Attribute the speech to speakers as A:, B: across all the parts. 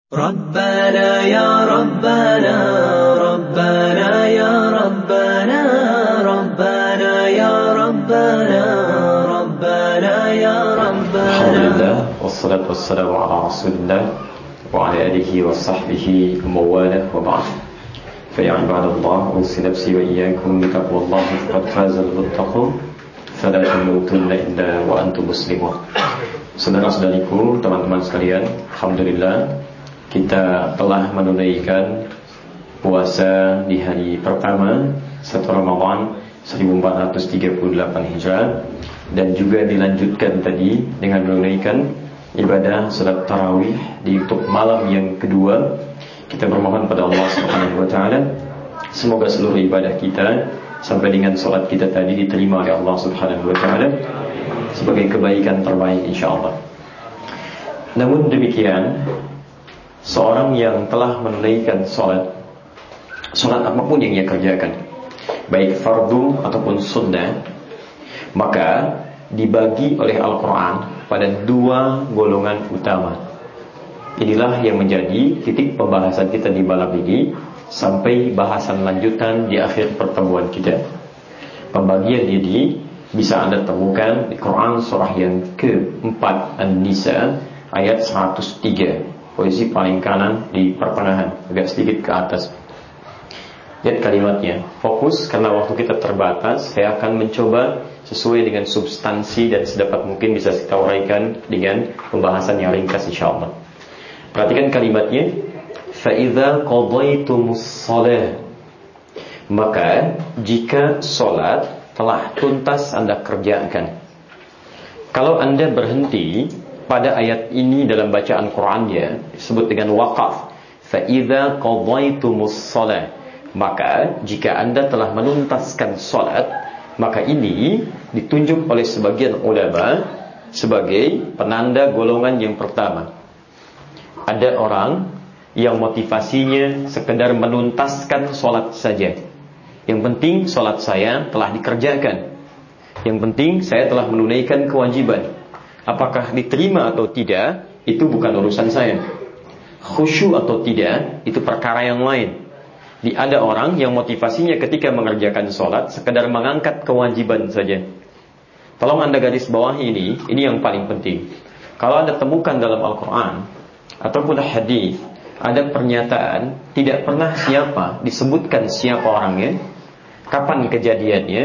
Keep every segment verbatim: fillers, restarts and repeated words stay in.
A: ربنا يا ربنا ربنا يا ربنا ربنا يا ربنا ربنا يا ربنا
B: الحمد لله والصلاة والسلام على رسول الله وعلى آله وصحبه ومواله وبعد فيا عباد الله أوصي نفسي وإياكم بتقوى الله فقد فاز المتقون فلا تموتن إلا وأنتم مسلمون. Saudara-saudariku, teman-teman sekalian, alhamdulillah kita telah menunaikan puasa di hari pertama satu Ramadan seribu empat ratus tiga puluh delapan Hijrah, dan juga dilanjutkan tadi dengan menunaikan ibadah salat tarawih di untuk malam yang kedua. Kita bermohon pada Allah Subhanahu wa taala semoga seluruh ibadah kita sampai dengan salat kita tadi diterima oleh Allah Subhanahu wa taala sebagai kebaikan terbaik insyaallah. Namun demikian, seorang yang telah menunaikan salat, salat apapun yang ia kerjakan, baik fardu ataupun sunnah, maka dibagi oleh Al-Quran pada dua golongan utama. Inilah yang menjadi titik pembahasan kita di malam ini sampai bahasan lanjutan di akhir pertemuan kita. Pembagian ini bisa Anda temukan di Quran surah yang keempat An-Nisa ayat seratus tiga, posisi paling kanan di pertengahan, agak sedikit ke atas. Lihat kalimatnya, fokus karena waktu kita terbatas. Saya akan mencoba sesuai dengan substansi dan sedapat mungkin bisa kita uraikan dengan pembahasan yang ringkas insyaallah. Perhatikan kalimatnya, فَإِذَا قَضَيْتُمُ الصَّلَاةَ, maka jika solat telah tuntas Anda kerjakan. Kalau Anda berhenti pada ayat ini dalam bacaan Qur'annya disebut dengan waqaf, فَإِذَا قَضَيْتُمُ الصَّلَاةَ, maka jika Anda telah menuntaskan solat, maka ini ditunjuk oleh sebagian ulama sebagai penanda golongan yang pertama. Ada orang yang motivasinya sekedar menuntaskan solat saja. Yang penting solat saya telah dikerjakan. Yang penting saya telah menunaikan kewajiban. Apakah diterima atau tidak, itu bukan urusan saya. Khusyuk atau tidak, itu perkara yang lain. Di ada orang yang motivasinya ketika mengerjakan solat sekedar mengangkat kewajiban saja. Tolong Anda garis bawah ini, ini yang paling penting. Kalau Anda temukan dalam Al-Quran ataupun hadis ada pernyataan tidak pernah siapa disebutkan siapa orangnya, kapan kejadiannya,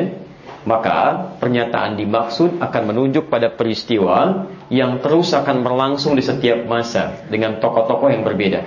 B: maka pernyataan dimaksud akan menunjuk pada peristiwa yang terus akan berlangsung di setiap masa dengan tokoh-tokoh yang berbeda.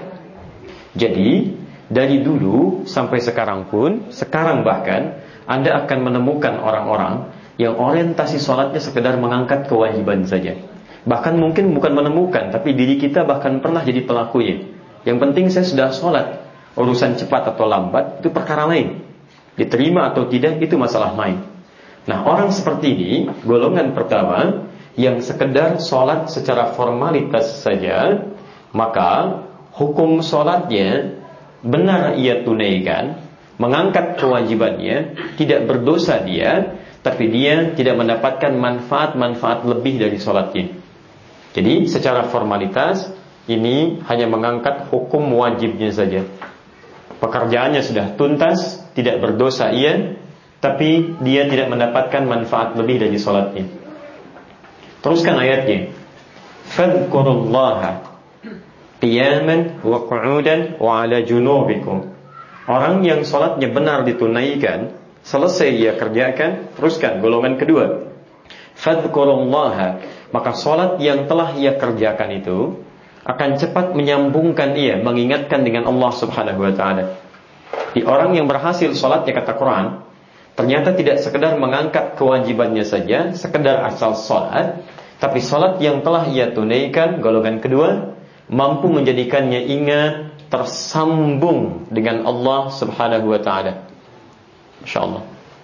B: Jadi dari dulu sampai sekarang pun, sekarang bahkan Anda akan menemukan orang-orang yang orientasi sholatnya sekedar mengangkat kewajiban saja. Bahkan mungkin bukan menemukan, tapi diri kita bahkan pernah jadi pelakunya. Yang penting saya sudah sholat. Urusan cepat atau lambat itu perkara lain. Diterima atau tidak itu masalah lain. Nah, orang seperti ini golongan pertama yang sekedar sholat secara formalitas saja, maka hukum sholatnya benar ia tunaikan, mengangkat kewajibannya, tidak berdosa dia, tapi dia tidak mendapatkan manfaat-manfaat lebih dari sholatnya. Jadi secara formalitas ini hanya mengangkat hukum wajibnya saja. Pekerjaannya sudah tuntas, tidak berdosa ia, tapi dia tidak mendapatkan manfaat lebih dari sholatnya. Teruskan ayatnya, fadhkurullaha qiyaman wa qu'udan wa ala junubikum. Orang yang sholatnya benar ditunaikan, selesai ia kerjakan, teruskan golongan kedua, fadhkurullaha, maka sholat yang telah ia kerjakan itu akan cepat menyambungkan ia, mengingatkan dengan Allah Subhanahu wa ta'ala. Di orang yang berhasil sholatnya, kata Quran, ternyata tidak sekedar mengangkat kewajibannya saja, sekedar asal sholat, tapi sholat yang telah ia tunaikan, golongan kedua, mampu menjadikannya ingat, tersambung dengan Allah Subhanahu wa ta'ala. Masya Allah.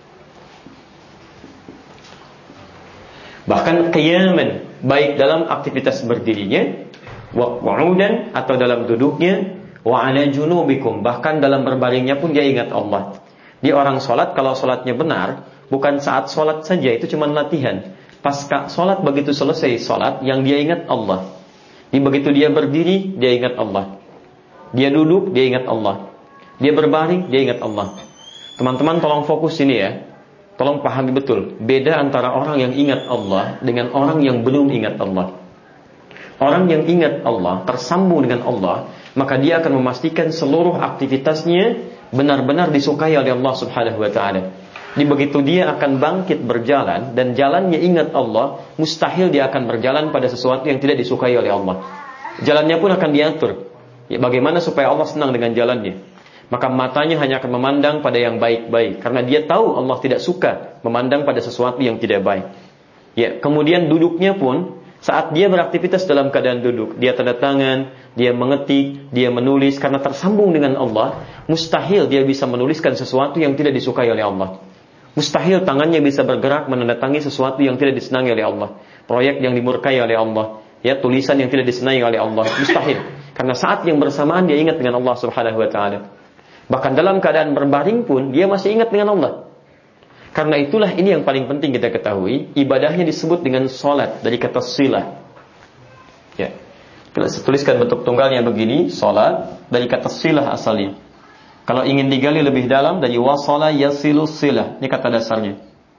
B: Bahkan qiyaman, baik dalam aktivitas berdirinya, wa qu'udan atau dalam duduknya, wa ala junubikum, bahkan dalam berbaringnya pun dia ingat Allah. Dia orang sholat, kalau sholatnya benar, bukan saat sholat saja, itu cuma latihan. Pasca sholat, begitu selesai sholat, yang dia ingat Allah. Jadi begitu dia berdiri, dia ingat Allah. Dia duduk, dia ingat Allah. Dia berbaring, dia ingat Allah. Teman-teman tolong fokus ini ya. Tolong pahami betul. Beda antara orang yang ingat Allah dengan orang yang belum ingat Allah. Orang yang ingat Allah, tersambung dengan Allah, maka dia akan memastikan seluruh aktivitasnya benar-benar disukai oleh Allah subhanahu wa ta'ala. Di begitu dia akan bangkit berjalan dan jalannya ingat Allah, mustahil dia akan berjalan pada sesuatu yang tidak disukai oleh Allah. Jalannya pun akan diatur. Ya, bagaimana supaya Allah senang dengan jalannya? Maka matanya hanya akan memandang pada yang baik-baik, karena dia tahu Allah tidak suka memandang pada sesuatu yang tidak baik. Ya, kemudian duduknya pun saat dia beraktivitas dalam keadaan duduk, dia tanda tangan, dia mengetik, dia menulis, karena tersambung dengan Allah, mustahil dia bisa menuliskan sesuatu yang tidak disukai oleh Allah. Mustahil tangannya bisa bergerak menandatangi sesuatu yang tidak disenangi oleh Allah. Proyek yang dimurkai oleh Allah, ya, tulisan yang tidak disenangi oleh Allah, mustahil. Karena saat yang bersamaan dia ingat dengan Allah subhanahu wa ta'ala. Bahkan dalam keadaan berbaring pun dia masih ingat dengan Allah. Karena itulah ini yang paling penting kita ketahui, ibadahnya disebut dengan salat dari kata silah. Ya. Kita tuliskan bentuk tunggalnya begini, salat dari kata silah asalnya. Kalau ingin digali lebih dalam, dari wasala yasilu silah, ini kata dasarnya.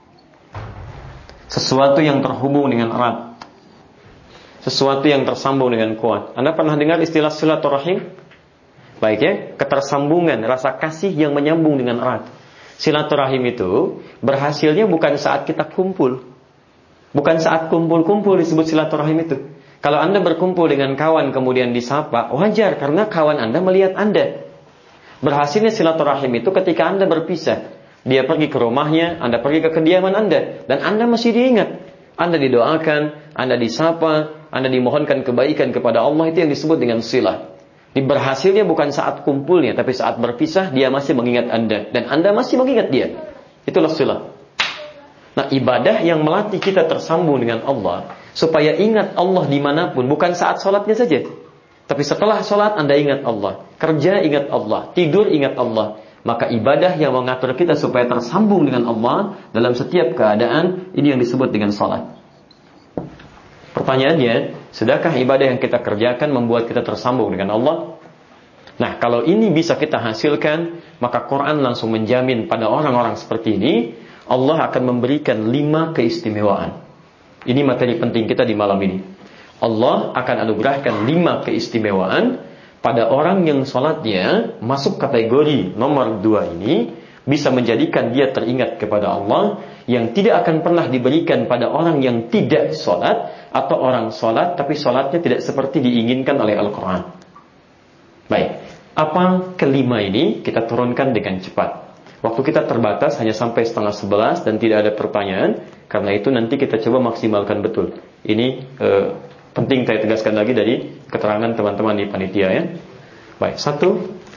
B: Sesuatu yang terhubung dengan erat, sesuatu yang tersambung dengan kuat. Anda pernah dengar istilah silaturahim? Baik ya, ketersambungan, rasa kasih yang menyambung dengan erat. Silaturahim itu berhasilnya bukan saat kita kumpul. Bukan saat kumpul-kumpul disebut silaturahim itu. Kalau Anda berkumpul dengan kawan kemudian disapa, wajar karena kawan Anda melihat Anda. Berhasilnya silaturahim itu ketika Anda berpisah. Dia pergi ke rumahnya, Anda pergi ke kediaman Anda, dan Anda masih diingat. Anda didoakan, Anda disapa, Anda dimohonkan kebaikan kepada Allah, itu yang disebut dengan silah. Berhasilnya bukan saat kumpulnya, tapi saat berpisah dia masih mengingat Anda, dan Anda masih mengingat dia. Itulah silah. Nah, ibadah yang melatih kita tersambung dengan Allah, supaya ingat Allah dimanapun, bukan saat sholatnya saja. Tapi setelah sholat Anda ingat Allah, kerja ingat Allah, tidur ingat Allah. Maka ibadah yang mengatur kita supaya tersambung dengan Allah dalam setiap keadaan, ini yang disebut dengan sholat. Pertanyaannya, sudahkah ibadah yang kita kerjakan membuat kita tersambung dengan Allah? Nah, kalau ini bisa kita hasilkan, maka Quran langsung menjamin pada orang-orang seperti ini, Allah akan memberikan lima keistimewaan. Ini materi penting kita di malam ini. Allah akan anugerahkan lima keistimewaan pada orang yang sholatnya masuk kategori nomor dua ini, bisa menjadikan dia teringat kepada Allah, yang tidak akan pernah diberikan pada orang yang tidak sholat, atau orang sholat tapi sholatnya tidak seperti diinginkan oleh Al-Quran. Baik, apa kelima ini kita turunkan dengan cepat. Waktu kita terbatas hanya sampai setengah sebelas dan tidak ada pertanyaan. Karena itu nanti kita coba maksimalkan betul. Ini eh, penting saya tegaskan lagi dari keterangan teman-teman di panitia ya. Baik, satu,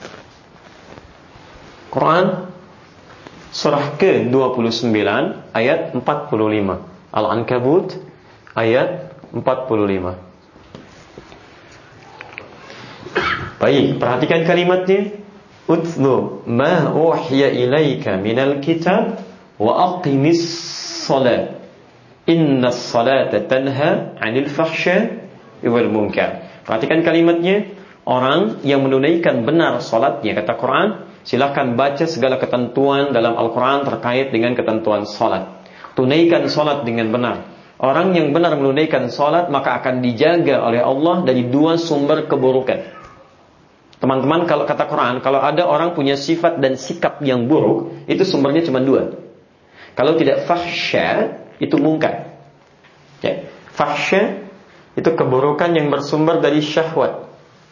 B: Quran surah ke dua puluh sembilan ayat empat puluh lima. Al-Ankabut ayat empat puluh lima. Baik, perhatikan kalimatnya. Utlu ma uhiya ilaika minal kitab wa aqimis salat. Innas salata tanha 'anil fahsya wal munkar. Perhatikan kalimatnya. Orang yang menunaikan benar salatnya, kata Quran, silakan baca segala ketentuan dalam Al-Quran terkait dengan ketentuan salat. Tunaikan salat dengan benar. Orang yang benar menunaikan salat maka akan dijaga oleh Allah dari dua sumber keburukan. Teman-teman, kalau kata Quran, kalau ada orang punya sifat dan sikap yang buruk, itu sumbernya cuma dua. Kalau tidak fahsya, itu munkar. Ya. Fahsya itu keburukan yang bersumber dari syahwat.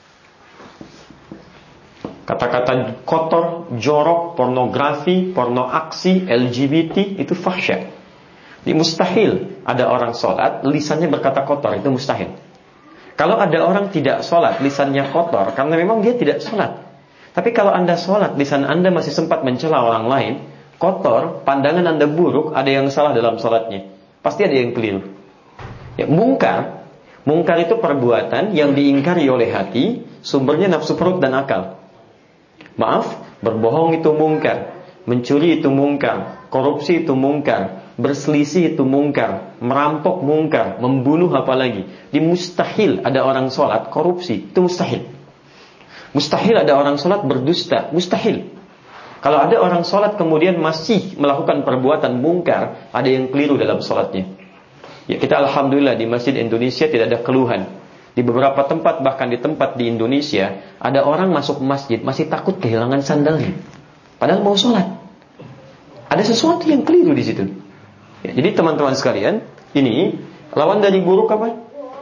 B: Kata-kata kotor, jorok, pornografi, porno aksi, L G B T, itu fahsya. Di mustahil ada orang sholat, lisannya berkata kotor, itu mustahil. Kalau ada orang tidak sholat, lisannya kotor, karena memang dia tidak sholat. Tapi kalau Anda sholat, lisan Anda masih sempat mencela orang lain, kotor, pandangan Anda buruk, ada yang salah dalam sholatnya. Pasti ada yang keliru. Ya, mungkar, mungkar itu perbuatan yang diingkari oleh hati, sumbernya nafsu perut dan akal. Maaf, berbohong itu mungkar, mencuri itu mungkar, korupsi itu mungkar, berselisih itu mungkar, merampok mungkar, membunuh apalagi. Di mustahil ada orang sholat korupsi, itu mustahil. Mustahil ada orang sholat berdusta, mustahil. Kalau ada orang sholat kemudian masih melakukan perbuatan mungkar, ada yang keliru dalam sholatnya. Ya, kita alhamdulillah di masjid Indonesia tidak ada keluhan. Di beberapa tempat, bahkan di tempat di Indonesia, ada orang masuk masjid masih takut kehilangan sandalnya, padahal mau sholat. Ada sesuatu yang keliru di situ. Ya, jadi teman-teman sekalian, ini lawan dari buruk apa?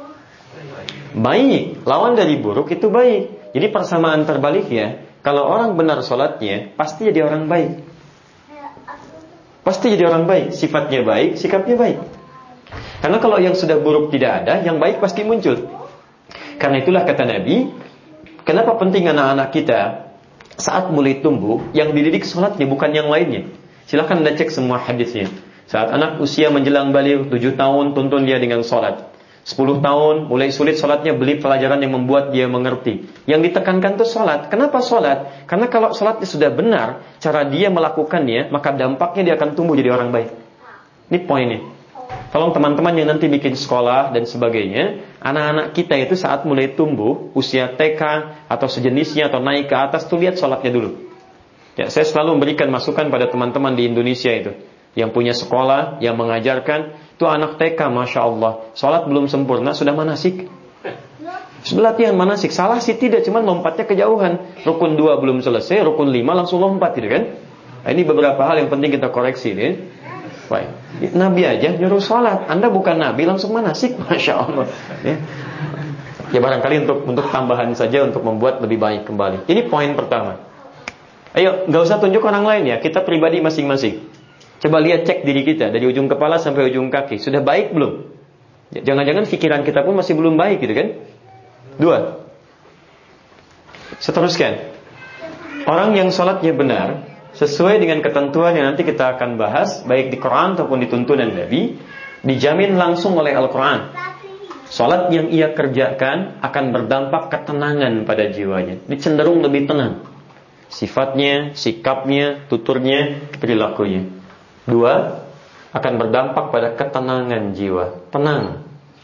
B: Baik. Lawan dari buruk itu baik. Jadi persamaan terbaliknya, kalau orang benar sholatnya, pasti jadi orang baik. Pasti jadi orang baik. Sifatnya baik, sikapnya baik. Karena kalau yang sudah buruk tidak ada, yang baik pasti muncul. Karena itulah kata Nabi, kenapa penting anak-anak kita saat mulai tumbuh, yang dididik sholatnya bukan yang lainnya. Silahkan Anda cek semua hadisnya. Saat anak usia menjelang balik tujuh tahun, tuntun dia dengan sholat. sepuluh tahun, mulai sulit sholatnya, beli pelajaran yang membuat dia mengerti. Yang ditekankan itu sholat. Kenapa sholat? Karena kalau sholatnya sudah benar, cara dia melakukannya, maka dampaknya dia akan tumbuh jadi orang baik. Ini poinnya. Tolong teman-teman yang nanti bikin sekolah dan sebagainya, anak-anak kita itu saat mulai tumbuh, usia T K atau sejenisnya, atau naik ke atas, tuh lihat sholatnya dulu. Ya, saya selalu memberikan masukan pada teman-teman di Indonesia itu, yang punya sekolah, yang mengajarkan, itu anak T K, Masya Allah, sholat belum sempurna, sudah manasik. Sudah latihan manasik, salah sih tidak, cuman lompatnya kejauhan. Rukun dua belum selesai, rukun lima langsung lompat, gitu kan? Nah, ini beberapa hal yang penting kita koreksi, nih. Baik. Nabi aja nyuruh sholat, Anda bukan Nabi langsung manasik, Masya Allah. Ya, ya barangkali untuk untuk tambahan saja untuk membuat lebih baik kembali. Ini poin pertama. Ayo, nggak usah tunjuk orang lain ya, kita pribadi masing-masing. Coba lihat, cek diri kita dari ujung kepala sampai ujung kaki, sudah baik belum? Ya, jangan-jangan pikiran kita pun masih belum baik, gitu kan? Dua. Seteruskan. Orang yang sholatnya benar sesuai dengan ketentuan yang nanti kita akan bahas, baik di Quran ataupun di tuntunan Nabi, dijamin langsung oleh Al-Quran. Sholat yang ia kerjakan akan berdampak ketenangan pada jiwanya. Dia cenderung lebih tenang, sifatnya, sikapnya, tuturnya, perilakunya. Dua, akan berdampak pada ketenangan jiwa. Tenang.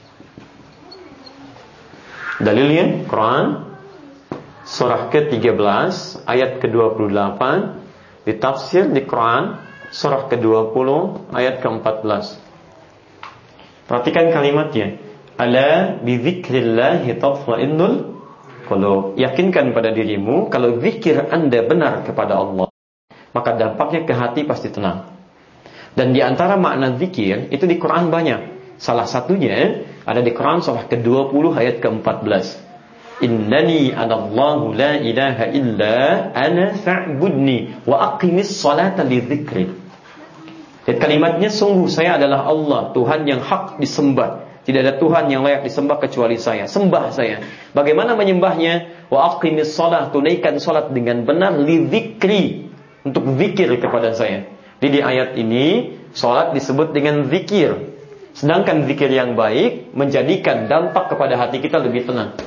B: Dalilnya Quran surah ke tiga belas ayat ke dua puluh delapan, ditafsir di Quran surah ke dua puluh ayat ke empat belas. Perhatikan kalimatnya. Ala bi dzikrillahi tatma'innul qulub. Yakinkan pada dirimu, kalau zikir Anda benar kepada Allah, maka dampaknya ke hati pasti tenang. Dan di antara makna zikir itu di Quran banyak. Salah satunya ada di Quran surah ke dua puluh ayat ke empat belas. Innani anallahu la ilaha illa ana fa'budni wa aqimis salata li dzikri. Dan kalimatnya, sungguh saya adalah Allah, Tuhan yang hak disembah. Tidak ada Tuhan yang layak disembah kecuali saya. Sembah saya. Bagaimana menyembahnya? Wa aqimis salat, tunaikan salat dengan benar, li dzikri, untuk zikir kepada saya. Jadi di ayat ini salat disebut dengan zikir. Sedangkan zikir yang baik menjadikan dampak kepada hati kita lebih tenang.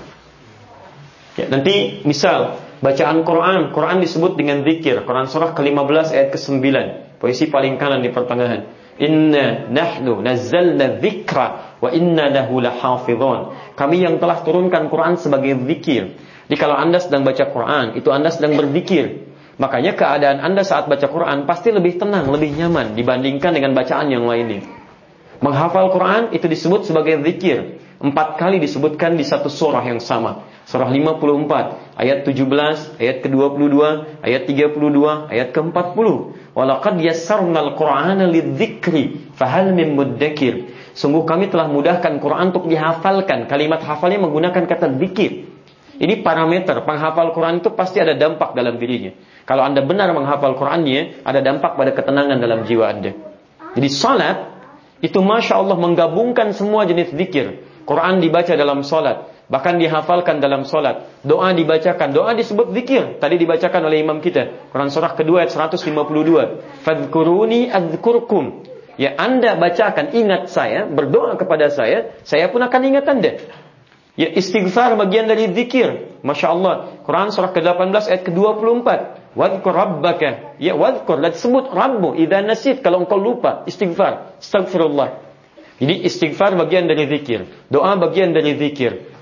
B: Ya, nanti misal bacaan Quran, Quran disebut dengan zikir. Quran surah ke lima belas ayat ke sembilan, posisi paling kanan di pertengahan. Inna nahnu nazzalna dzikra wa inna lahu lahafizun. Kami yang telah turunkan Quran sebagai zikir. Jadi kalau Anda sedang baca Quran, itu Anda sedang berzikir. Makanya keadaan Anda saat baca Quran pasti lebih tenang, lebih nyaman dibandingkan dengan bacaan yang lainnya. Menghafal Quran itu disebut sebagai zikir. Empat kali disebutkan di satu surah yang sama. Surah lima puluh empat, ayat tujuh belas, ayat ke dua puluh dua, ayat tiga puluh dua, ayat ke empat puluh. Walaqad yassarnal Qur'ana lidzikri fahal min muddakir. Sungguh kami telah mudahkan Quran untuk dihafalkan. Kalimat hafalnya menggunakan kata zikir. Ini parameter, penghafal Quran itu pasti ada dampak dalam dirinya. Kalau Anda benar menghafal Qurannya, ada dampak pada ketenangan dalam jiwa Anda. Jadi salat itu Masya Allah menggabungkan semua jenis zikir. Quran dibaca dalam salat, bahkan dihafalkan dalam salat. Doa dibacakan, doa disebut zikir. Tadi dibacakan oleh imam kita, Quran surah kedua ayat seratus lima puluh dua. Fadhkuruni adzkurkum. Ya, Anda bacakan, ingat saya, berdoa kepada saya, saya pun akan ingat Anda. Ya, istighfar bagian dari zikir. Masya Allah, Quran surah ke delapan belas ayat ke dua puluh empat. Wadhkur rabbaka. Ya, wadhkur, dan sebut Rabbu idza nasit, kalau engkau lupa, istighfar, astagfirullah. Jadi istighfar bagian dari zikir, doa bagian dari zikir,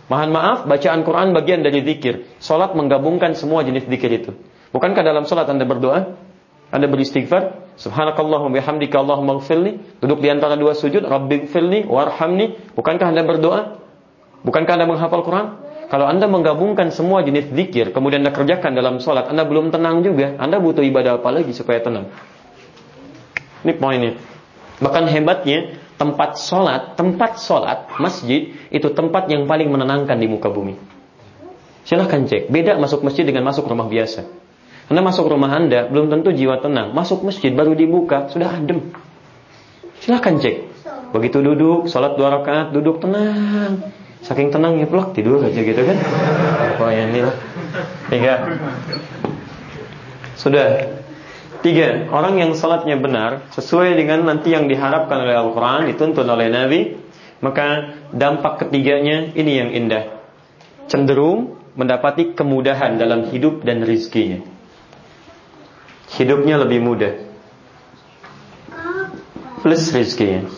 B: Mohon maaf, bacaan Quran bagian dari zikir. Salat menggabungkan semua jenis zikir itu. Bukankah dalam salat Anda berdoa? Anda beristighfar, subhanakallahumma bihamdika Allahumma ighfirli, duduk di antara dua sujud, rabbighfirli warhamni. Bukankah Anda berdoa? Bukankah Anda menghafal Quran? Kalau Anda menggabungkan semua jenis zikir, kemudian Anda kerjakan dalam salat, Anda belum tenang juga. Anda butuh ibadah apa lagi supaya tenang? Ini poinnya. Bahkan hebatnya, tempat salat, tempat salat masjid itu tempat yang paling menenangkan di muka bumi. Silahkan cek, beda masuk masjid dengan masuk rumah biasa. Anda masuk rumah Anda, belum tentu jiwa tenang. Masuk masjid, baru dibuka, sudah adem. Silahkan cek. Begitu duduk, salat dua rakaat, duduk tenang. Saking tenangnya pelak, tidur aja gitu kan. Oh ya ini lah. Tiga. Sudah. Tiga, orang yang salatnya benar, sesuai dengan nanti yang diharapkan oleh Al-Quran, dituntun oleh Nabi, maka dampak ketiganya ini yang indah. Cenderung mendapati kemudahan dalam hidup dan rizkinya. Hidupnya lebih mudah, plus rizkinya.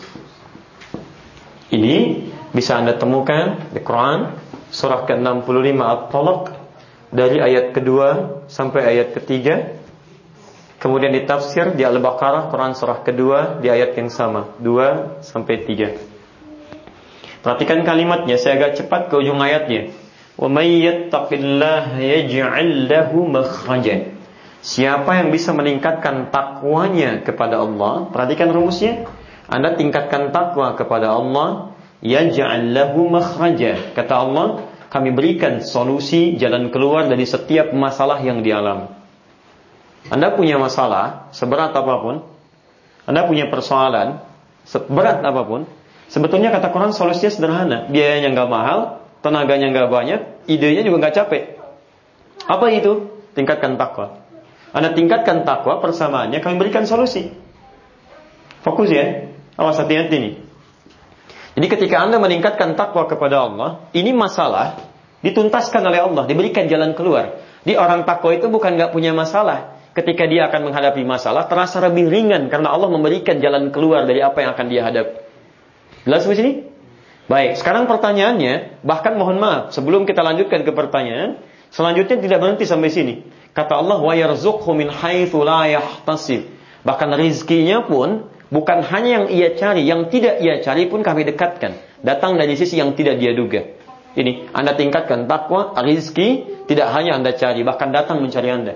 B: Ini bisa Anda temukan di Quran surah ke enam puluh lima At-Talaq, dari ayat kedua sampai ayat ketiga. Kemudian ditafsir di Al-Baqarah, Quran surah kedua, di ayat yang sama, dua sampai tiga. Perhatikan kalimatnya, saya agak cepat ke ujung ayatnya. Wa may yattaqillaha yaj'al lahu makhrajan. Siapa yang bisa meningkatkan takwanya kepada Allah, perhatikan rumusnya. Anda tingkatkan takwa kepada Allah, yaj'al lahu makhraja. Kata Allah, kami berikan solusi, jalan keluar dari setiap masalah yang dialami. Anda punya masalah seberat apapun, Anda punya persoalan seberat apapun, sebetulnya kata Quran solusinya sederhana. Biayanya nggak mahal, tenaganya nggak banyak, idenya juga nggak capek. Apa itu? Tingkatkan takwa. Anda tingkatkan takwa, persamaannya kami berikan solusi. Fokus ya. Awas, hati-hati nih. Jadi ketika Anda meningkatkan takwa kepada Allah, ini masalah dituntaskan oleh Allah, diberikan jalan keluar. Di orang takwa itu bukan nggak punya masalah. Ketika dia akan menghadapi masalah, terasa lebih ringan karena Allah memberikan jalan keluar dari apa yang akan dia hadapi. Jelas di sini? Baik, sekarang pertanyaannya, bahkan mohon maaf, sebelum kita lanjutkan ke pertanyaan, selanjutnya tidak berhenti sampai sini. Kata Allah, wa yarzuqhu min haitsu la yahtasib. Bahkan rizkinya pun bukan hanya yang ia cari, yang tidak ia cari pun kami dekatkan. Datang dari sisi yang tidak dia duga. Ini, Anda tingkatkan takwa, rizki tidak hanya Anda cari, bahkan datang mencari Anda.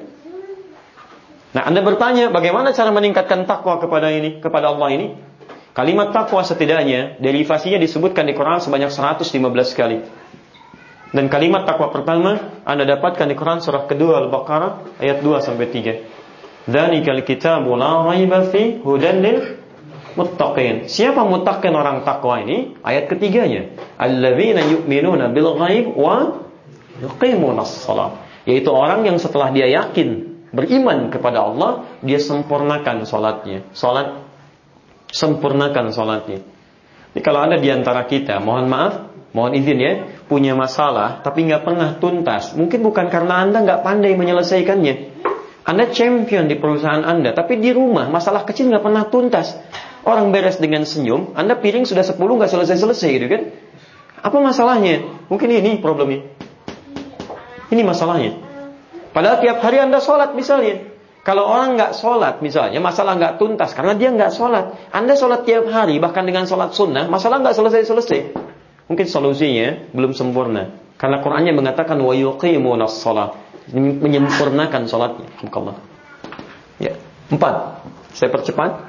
B: Nah, Anda bertanya, bagaimana cara meningkatkan takwa kepada ini, kepada Allah ini? Kalimat takwa setidaknya derivasinya disebutkan di Quran sebanyak seratus lima belas kali. Dan kalimat takwa pertama Anda dapatkan di Quran surah kedua Al-Baqarah ayat dua sampai tiga. Dzalikal kitabu la raiba fi hudan lil muttaqin. Siapa muttaqin orang takwa ini? Ayat ketiganya, alladzina yu'minuna bil ghaib wa yuqimunas shalah. Yaitu orang yang setelah dia yakin, beriman kepada Allah, dia sempurnakan salatnya. Salat, sempurnakan salatnya. Jadi kalau Anda di antara kita, mohon maaf, mohon izin ya, punya masalah tapi nggak pernah tuntas, mungkin bukan karena Anda nggak pandai menyelesaikannya. Anda champion di perusahaan Anda, tapi di rumah masalah kecil nggak pernah tuntas. Orang beres dengan senyum, Anda piring sudah sepuluh nggak selesai-selesai gitu kan? Apa masalahnya? Mungkin ini problemnya. Ini masalahnya. Padahal tiap hari Anda sholat misalnya. Kalau orang nggak sholat misalnya, masalah nggak tuntas karena dia nggak sholat. Anda sholat tiap hari, bahkan dengan sholat sunnah, masalah nggak selesai-selesai. Mungkin solusinya belum sempurna. Karena Qur'annya mengatakan wa yuqimunas shalah, menyempurnakan salatnya. Alhamdulillah. Ya, empat. Saya percepat.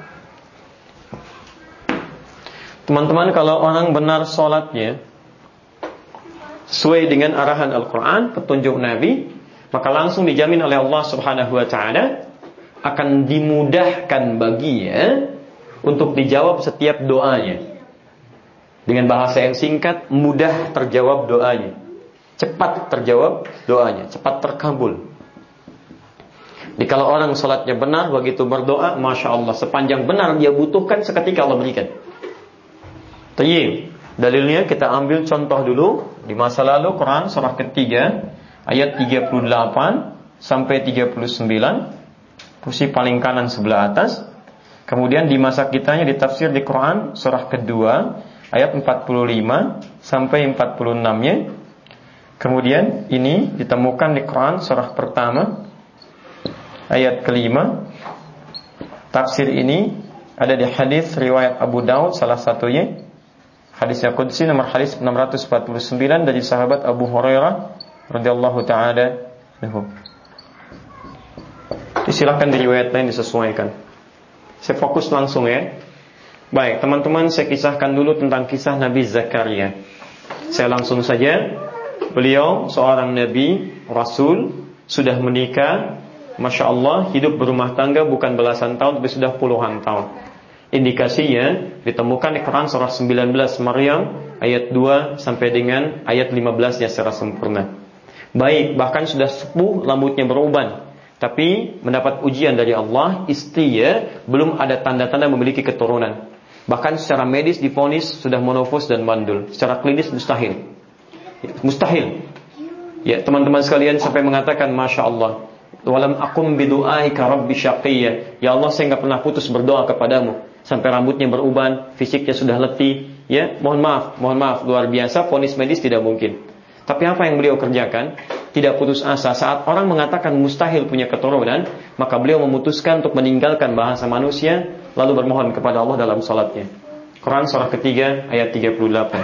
B: Teman-teman, kalau orang benar salatnya sesuai dengan arahan Al-Qur'an, petunjuk Nabi, maka langsung dijamin oleh Allah Subhanahu wa taala akan dimudahkan baginya untuk dijawab setiap doanya. Dengan bahasa yang singkat, mudah terjawab doanya, cepat terjawab doanya, cepat terkabul. Jadi kalau orang salatnya benar, begitu berdoa, masya Allah, sepanjang benar dia butuhkan, seketika Allah berikan. Tayyib. Dalilnya kita ambil contoh dulu di masa lalu, Quran surah ketiga ayat tiga puluh delapan sampai tiga puluh sembilan, posisi paling kanan sebelah atas. Kemudian di masa kitanya ditafsir di Quran surah kedua ayat empat puluh lima sampai empat puluh enam-nya.
C: Kemudian ini ditemukan di Quran surah pertama ayat kelima. Tafsir ini ada di hadis riwayat Abu Daud salah satunya, hadisnya qudsi nomor hadis enam ratus empat puluh sembilan dari sahabat Abu Hurairah radhiyallahu taala anhu. Silakan di riwayat lain disesuaikan. Saya fokus langsung ya. Baik, teman-teman, saya kisahkan dulu tentang kisah Nabi Zakaria. Saya langsung saja. Beliau seorang nabi, rasul, sudah menikah, Masya Allah, hidup berumah tangga bukan belasan tahun, tapi sudah puluhan tahun. Indikasinya ditemukan di Quran surah sembilan belas Maryam ayat dua sampai dengan ayat lima belas-nya secara sempurna. Baik, bahkan sudah sepuh, rambutnya beruban, tapi mendapat ujian dari Allah, istrinya belum ada tanda-tanda memiliki keturunan. Bahkan secara medis divonis sudah monofos dan mandul. Secara klinis mustahil. Mustahil. Ya, teman-teman sekalian sampai mengatakan Masya Allah, walam akum bidu'aika rabbi syaqiyya. Ya Allah, saya enggak pernah putus berdoa kepadamu. Sampai rambutnya beruban, fisiknya sudah letih. Ya, mohon maaf, mohon maaf, luar biasa, vonis medis tidak mungkin. Tapi apa yang beliau kerjakan? Tidak putus asa. Saat orang mengatakan mustahil punya keturunan, maka beliau memutuskan untuk meninggalkan bahasa manusia, lalu bermohon kepada Allah dalam salatnya. Quran surah ketiga ayat tiga puluh delapan.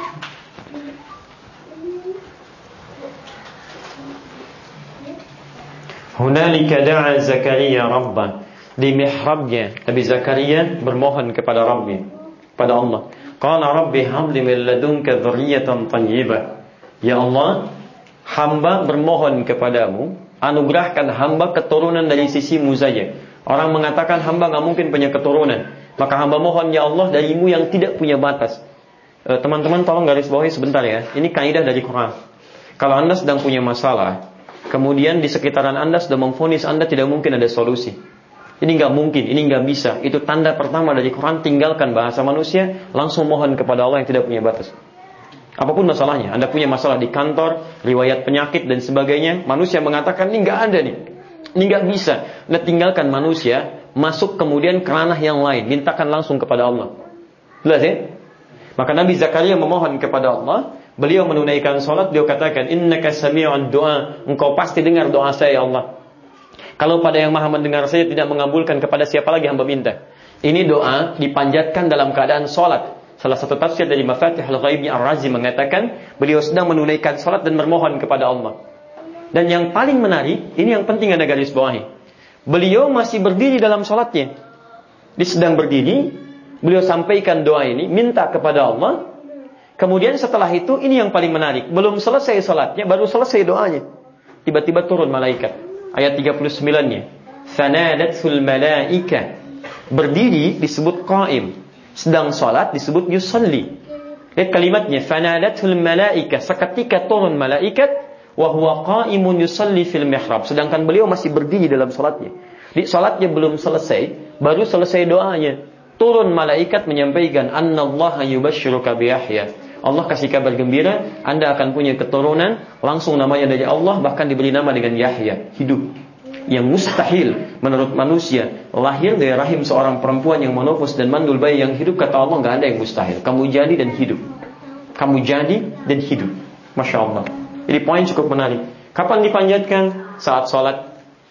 C: Hunalika da'a Zakaria rabbah. Di mihrabnya Nabi Zakaria bermohon kepada Rabbnya, kepada Allah. Qala rabbi habli min ladunka dzurriyyatan thayyibah. Ya Allah, hamba bermohon kepadamu, anugerahkan hamba keturunan dari sisimu saja. Orang mengatakan hamba gak mungkin punya keturunan, maka hamba mohon ya Allah darimu yang tidak punya batas. e, Teman-teman tolong garis bawahi sebentar ya. Ini kaidah dari Quran. Kalau anda sedang punya masalah, kemudian di sekitaran anda sudah memvonis anda tidak mungkin ada solusi, ini gak mungkin, ini gak bisa, itu tanda pertama dari Quran. Tinggalkan bahasa manusia, langsung mohon kepada Allah yang tidak punya batas. Apapun masalahnya, anda punya masalah di kantor, riwayat penyakit dan sebagainya, manusia mengatakan ini nggak ada nih, ini nggak bisa. Anda tinggalkan manusia, masuk kemudian ke ranah yang lain, mintakan langsung kepada Allah. Jelas ya? Maka Nabi Zakaria memohon kepada Allah, beliau menunaikan salat, beliau katakan, Innaka sami'ud du'a, engkau pasti dengar doa saya ya Allah. Kalau pada yang maha mendengar saya tidak mengabulkan, kepada siapa lagi hamba minta? Ini doa dipanjatkan dalam keadaan salat. Salah satu tafsir dari Mafatihul Ghaib Ar-Razi mengatakan beliau sedang menunaikan salat dan bermohon kepada Allah. Dan yang paling menarik, ini yang penting ada garis bawahi. Beliau masih berdiri dalam salatnya. Dia sedang berdiri, beliau sampaikan doa ini, minta kepada Allah. Kemudian setelah itu, ini yang paling menarik. Belum selesai salatnya, baru selesai doanya. Tiba-tiba turun malaikat. Ayat tiga puluh sembilan-nya. Fanadatul malaika. Berdiri disebut qaim. Sedang salat disebut yusalli. Lihat kalimatnya, fanadatul malaika, seketika turun malaikat, wa huwa qaimun yusalli fil mihrab, sedangkan beliau masih berdiri dalam salatnya. Di salatnya belum selesai, baru selesai doanya. Turun malaikat menyampaikan, annallaha yubashshiruka bi Yahya. Allah kasih kabar gembira, Anda akan punya keturunan, langsung namanya dari Allah, bahkan diberi nama dengan Yahya, hidup. Yang mustahil menurut manusia, lahir dari rahim seorang perempuan yang monofos dan mandul bayi yang hidup, kata Allah gak ada yang mustahil. Kamu jadi dan hidup. Kamu jadi dan hidup. Masya Allah. Jadi poin cukup menarik. Kapan dipanjatkan? Saat sholat.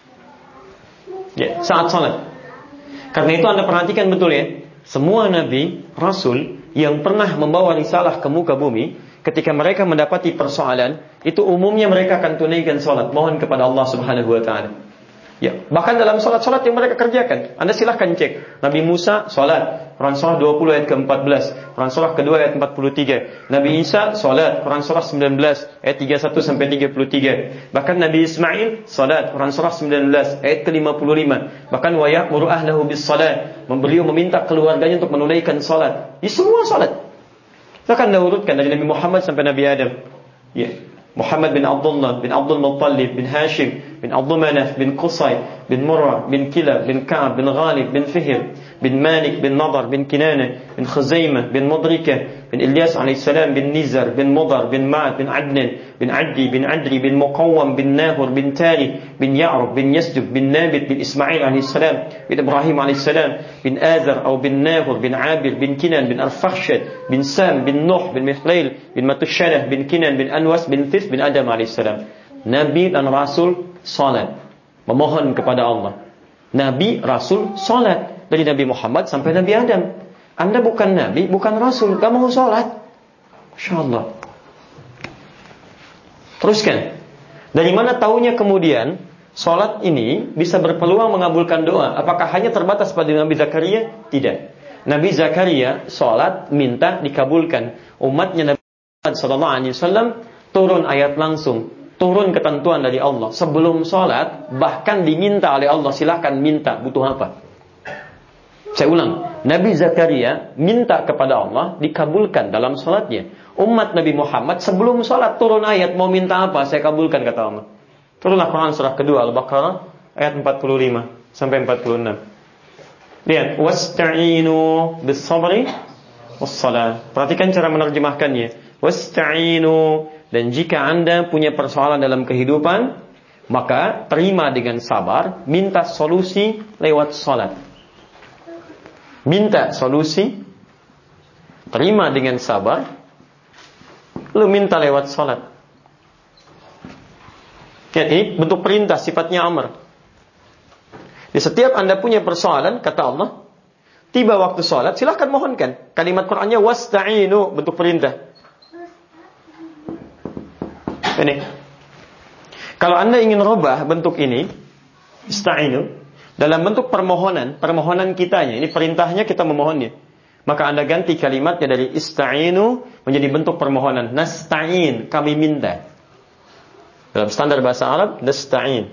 C: Ya, saat sholat. Karena itu anda perhatikan betul ya, semua nabi, rasul yang pernah membawa risalah ke muka bumi, ketika mereka mendapati persoalan, itu umumnya mereka akan tunaikan sholat, mohon kepada Allah Subhanahu Wa Taala. Ya, bahkan dalam sholat-sholat yang mereka kerjakan, anda silahkan cek. Nabi Musa sholat, Quran surah dua puluh ayat ke empat belas, Quran surah kedua ayat empat puluh tiga. Nabi Isa sholat, Quran surah sembilan belas ayat tiga puluh satu sampai tiga puluh tiga. Bahkan Nabi Ismail sholat, Quran surah sembilan belas ayat ke lima puluh lima. Bahkan wa ya'muru ahlahu bis salat, beliau meminta keluarganya untuk menunaikan sholat. Di semua sholat. Bahkan anda urutkan dari Nabi Muhammad sampai Nabi Adam. Ya, Muhammad bin Abdullah bin Abdul Muttalib bin Hashim bin Abdul Manaf, bin Qusay, bin Murrah, bin Kilab, bin Ka'ab, bin Ghalib, bin Fihr, bin Malik, bin Nadar, bin Kinanah, bin Khuzaimah, bin Mudrikah, bin Ilyas alaihissalam, bin Nizar, bin Mudar, bin Ma'ad, bin Adnan, bin Addi, bin Adri, bin Muqawwam, bin Nahur, bin Tari, bin Ya'rub, bin Yasjub, bin Nabit, bin Ismail alaihissalam, bin Ibrahim alaihissalam, bin Azar atau bin Nahur, bin Abir, bin Kinan, bin Arfakhshad, bin Sam, bin Nuh, bin Mihlail, bin Matushanah, bin Kinan, bin Anwas, bin Thith, bin Adam alaihissalam. Nabi dan Rasul salat, memohon kepada Allah. Nabi, Rasul, salat dari Nabi Muhammad sampai Nabi Adam. Anda bukan Nabi, bukan Rasul, gak mau salat. Masya Allah. Teruskan. Dari mana taunya kemudian salat ini bisa berpeluang mengabulkan doa? Apakah hanya terbatas pada Nabi Zakaria? Tidak. Nabi Zakaria salat minta dikabulkan. Umatnya Nabi Muhammad sallallahu alaihi wasallam turun ayat langsung. Turun ketentuan dari Allah. Sebelum sholat, bahkan diminta oleh Allah, silahkan minta, butuh apa? Saya ulang, Nabi Zakaria minta kepada Allah, dikabulkan dalam sholatnya. Umat Nabi Muhammad sebelum sholat turun ayat, mau minta apa? Saya kabulkan, kata Allah. Turunlah Quran surah kedua, Al-Baqarah, ayat empat puluh lima sampai empat puluh enam. Lihat, wasta'inu bis-sabri was-salah. Perhatikan cara menerjemahkannya. Wasta'inu. Dan jika Anda punya persoalan dalam kehidupan, maka terima dengan sabar, minta solusi lewat salat. Minta solusi, terima dengan sabar, lalu minta lewat salat. Ya, ini bentuk perintah, sifatnya amr. Di setiap Anda punya persoalan, kata Allah, tiba waktu salat, silahkan mohonkan. Kalimat Qur'annya wasta'inu, bentuk perintah. Ini. Kalau Anda ingin rubah bentuk ini, ista'inu, dalam bentuk permohonan, permohonan kitanya, ini perintahnya kita memohonnya. Maka Anda ganti kalimatnya dari ista'inu menjadi bentuk permohonan. Nasta'in, kami minta. Dalam standar bahasa Arab, nasta'in.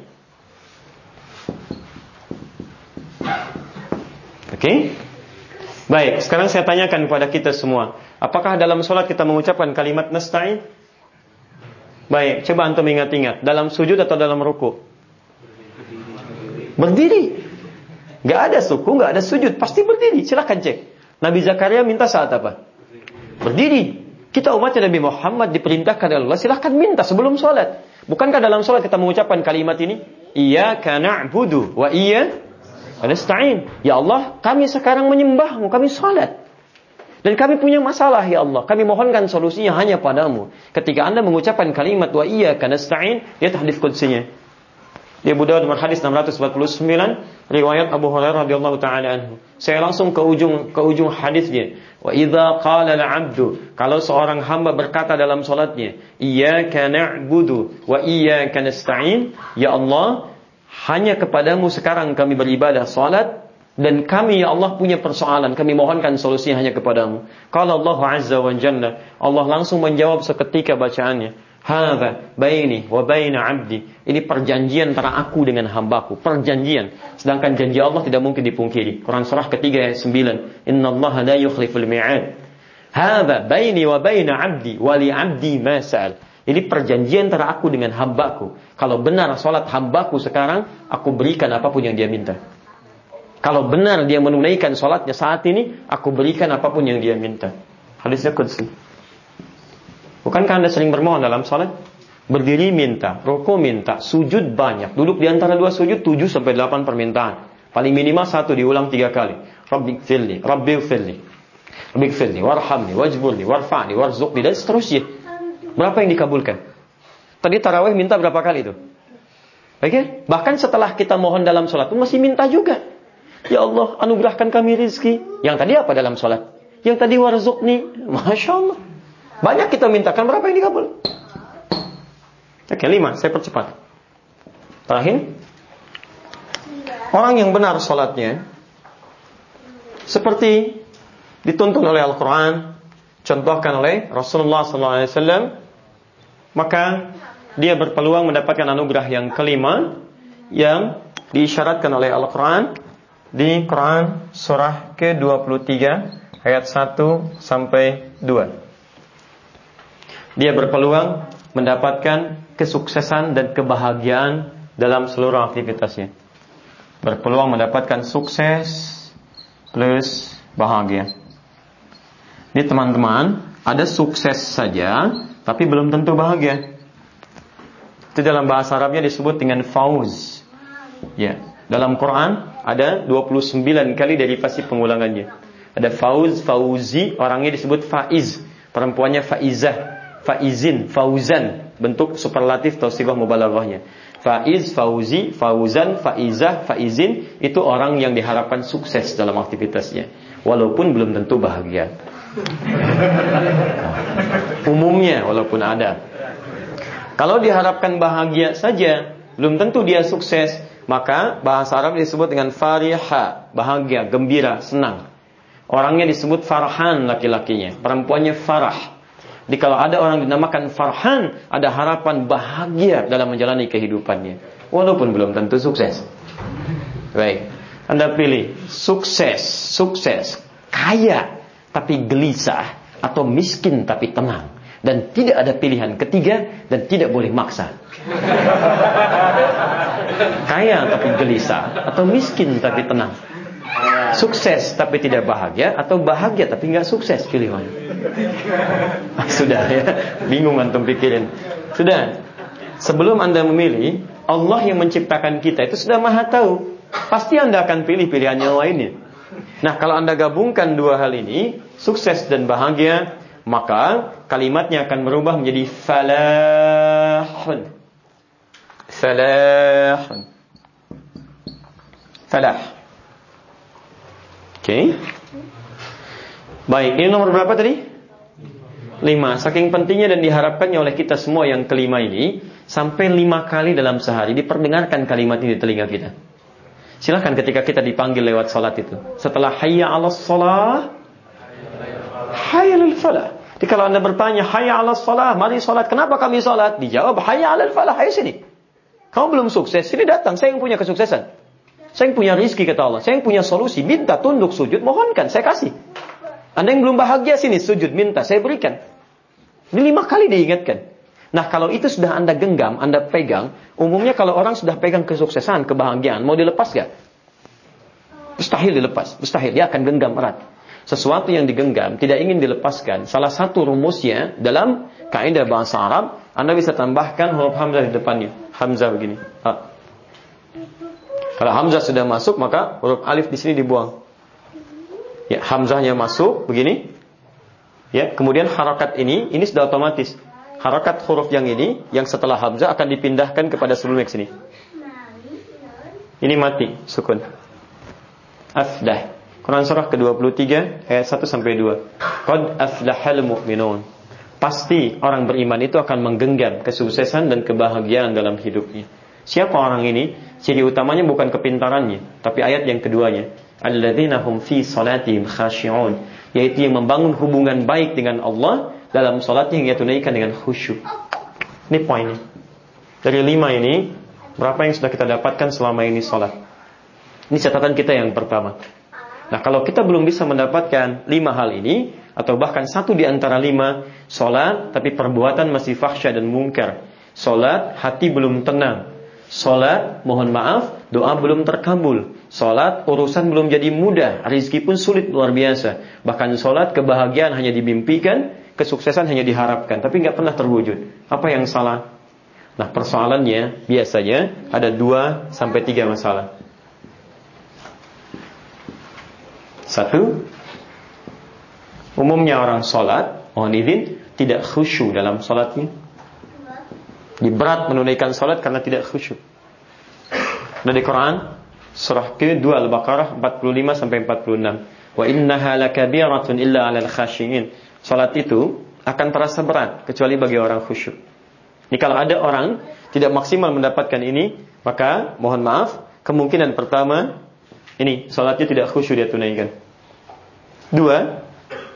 C: Oke? Okay? Baik, sekarang saya tanyakan kepada kita semua. Apakah dalam sholat kita mengucapkan kalimat nasta'in? Baik, coba antum ingat-ingat. Dalam sujud atau dalam ruku? Berdiri. Gak ada suku, gak ada sujud. Pasti berdiri, silahkan cek. Nabi Zakaria minta saat apa? Berdiri. Kita umatnya Nabi Muhammad diperintahkan oleh Allah, silahkan minta sebelum sholat. Bukankah dalam sholat kita mengucapkan kalimat ini? Iyyaka na'budu wa iyyaka nasta'in. Ya Allah, kami sekarang menyembahmu, kami sholat. Dan kami punya masalah, ya Allah. Kami mohonkan solusinya hanya padamu. Ketika Anda mengucapkan kalimat wa iyyaka nasta'in, lihat hadis qudsinya. Di Abu Dawud nomor hadis enam ratus empat puluh sembilan, riwayat Abu Hurairah radhiyallahu taala anhu. Saya langsung ke ujung ke ujung hadisnya. Wa idza qala al-'abdu, kalau seorang hamba berkata dalam salatnya, iyyaka na'budu wa iyyaka nasta'in, ya Allah, hanya kepadamu sekarang kami beribadah salat. Dan kami, ya Allah, punya persoalan. Kami mohonkan solusinya hanya kepadamu. Qala Allah Azza wa Jalla, Allah langsung menjawab seketika bacaannya. Hadza baini wa baina 'abdi. Ini perjanjian antara aku dengan hambaku. Perjanjian. Sedangkan janji Allah tidak mungkin dipungkiri. Quran surah ketiga ayat sembilan. Innallaha la yukhliful mi'ad. Hadza baini wa baina 'abdi wa li 'abdi ma sa'al. Ini perjanjian antara aku dengan hambaku. Kalau benar salat hambaku sekarang, aku berikan apapun yang dia minta. Kalau benar dia menunaikan sholatnya saat ini, aku berikan apapun yang dia minta. Hadisnya qudsi. Bukankah Anda sering bermohon dalam sholat? Berdiri minta, ruku minta, sujud banyak. Duduk di antara dua sujud tujuh sampai delapan permintaan. Paling minimal satu diulang tiga kali. Rabbighfirli, Rabbighfirli, Rabbighfirli, warhamni, wajburni, warfa'ni, warzuqni, dan seterusnya. Berapa yang dikabulkan? Tadi tarawih minta berapa kali itu? Oke? Okay? Bahkan setelah kita mohon dalam sholat pun masih minta juga. Ya Allah, anugerahkan kami rizki. Yang tadi apa dalam sholat? Yang tadi warzuqni. Masya Allah. Banyak kita mintakan, berapa yang dikabul? Oke, lima, saya percepat. Terakhir, orang yang benar sholatnya seperti dituntun oleh Al-Quran, contohkan oleh Rasulullah sallallahu alaihi wasallam, maka dia berpeluang mendapatkan anugerah yang kelima yang diisyaratkan oleh Al-Quran di Quran surah ke dua puluh tiga ayat satu sampai dua. Dia berpeluang mendapatkan kesuksesan dan kebahagiaan dalam seluruh aktivitasnya. Berpeluang mendapatkan sukses plus bahagia. Ini teman-teman, ada sukses saja tapi belum tentu bahagia. Itu dalam bahasa Arabnya disebut dengan fauz. Ya, dalam Quran ada dua puluh sembilan kali derivasi pengulangannya. Ada fauz, fauzi, orangnya disebut faiz, perempuannya faizah, faizin, fauzan, bentuk superlatif atau sighah mubalaghahnya. Faiz, fauzi, fauzan, faizah, faizin, itu orang yang diharapkan sukses dalam aktivitasnya, walaupun belum tentu bahagia. Umumnya walaupun ada. Kalau diharapkan bahagia saja, belum tentu dia sukses, maka bahasa Arab disebut dengan fariha, bahagia, gembira, senang. Orangnya disebut farhan, laki-lakinya, perempuannya farah. Jadi kalau ada orang dinamakan farhan, ada harapan bahagia dalam menjalani kehidupannya, walaupun belum tentu sukses. Baik, Anda pilih sukses, sukses, kaya tapi gelisah, atau miskin tapi tenang. Dan tidak ada pilihan ketiga, dan tidak boleh maksa. Kaya tapi gelisah, atau miskin tapi tenang. Sukses tapi tidak bahagia, atau bahagia tapi nggak sukses. Pilih mana? Sudah ya, bingung antum pikirin. Sudah. Sebelum Anda memilih, Allah yang menciptakan kita itu sudah maha tahu. Pasti Anda akan pilih pilihan yang lainnya. Nah, kalau Anda gabungkan dua hal ini, sukses dan bahagia, maka kalimatnya akan berubah menjadi falahun. Falahun. Falah. Oke. Okay. Baik, ini nomor berapa tadi? Lima. Saking pentingnya dan diharapkannya oleh kita semua yang kelima ini, sampai lima kali dalam sehari diperdengarkan kalimat ini di telinga kita. Silahkan ketika kita dipanggil lewat salat itu, setelah hayya 'alas shalah, hayya 'alal falah. Jadi kalau Anda bertanya hayya 'alas shalah, mari salat, kenapa kami salat? Dijawab hayya 'alal falah, ayo sini. Kamu belum sukses, sini datang, saya yang punya kesuksesan. Saya yang punya rizki kata Allah, saya yang punya solusi, minta, tunduk, sujud, mohonkan, saya kasih. Anda yang belum bahagia sini, sujud, minta, saya berikan. Ini lima kali diingatkan. Nah, kalau itu sudah Anda genggam, Anda pegang, umumnya kalau orang sudah pegang kesuksesan, kebahagiaan, mau dilepas gak? Mustahil dilepas, mustahil, dia akan genggam erat. Sesuatu yang digenggam, tidak ingin dilepaskan. Salah satu rumusnya dalam kaidah bahasa Arab, Anda bisa tambahkan huruf hamzah di depannya. Hamzah begini. Ha. Kalau hamzah sudah masuk, maka huruf alif di sini dibuang. Ya, hamzahnya masuk begini. Ya, kemudian harakat ini, ini sudah otomatis. Harakat huruf yang ini, yang setelah hamzah akan dipindahkan kepada sebelumnya ke sini. Ini mati, sukun. Aflah. Quran surah ke dua puluh tiga ayat satu sampai dua. Qad aflahal mu'minun. Pasti orang beriman itu akan menggenggam kesuksesan dan kebahagiaan dalam hidupnya. Siapa orang ini? Ciri utamanya bukan kepintarannya, tapi ayat yang keduanya. Alladzina hum fi salatihim khashi'un, yaitu yang membangun hubungan baik dengan Allah dalam salatnya yang ia tunaikan dengan khusyuk. Ini poinnya. Dari lima ini, berapa yang sudah kita dapatkan selama ini salat? Ini catatan kita yang pertama. Nah, kalau kita belum bisa mendapatkan lima hal ini, atau bahkan satu di antara lima, salat tapi perbuatan masih fahsya dan mungkar. Salat hati belum tenang. Salat, mohon maaf, doa belum terkabul. Salat, urusan belum jadi mudah, rezeki pun sulit luar biasa. Bahkan salat, kebahagiaan hanya dimimpikan, kesuksesan hanya diharapkan, tapi nggak pernah terwujud. Apa yang salah? Nah, persoalannya biasanya ada dua sampai tiga masalah. Satu, umumnya orang salat, mohon izin, tidak khusyuk dalam salatnya. Berat menunaikan salat karena tidak khusyuk. Dari Quran surah kedua Al-Baqarah empat puluh lima sampai empat puluh enam. Wa innaha lakabiratun illa 'alal khashiyin. Salat itu akan terasa berat kecuali bagi orang khusyuk. Ini kalau ada orang tidak maksimal mendapatkan ini, maka mohon maaf, kemungkinan pertama ini salatnya tidak khusyuk dia tunaikan. Dua,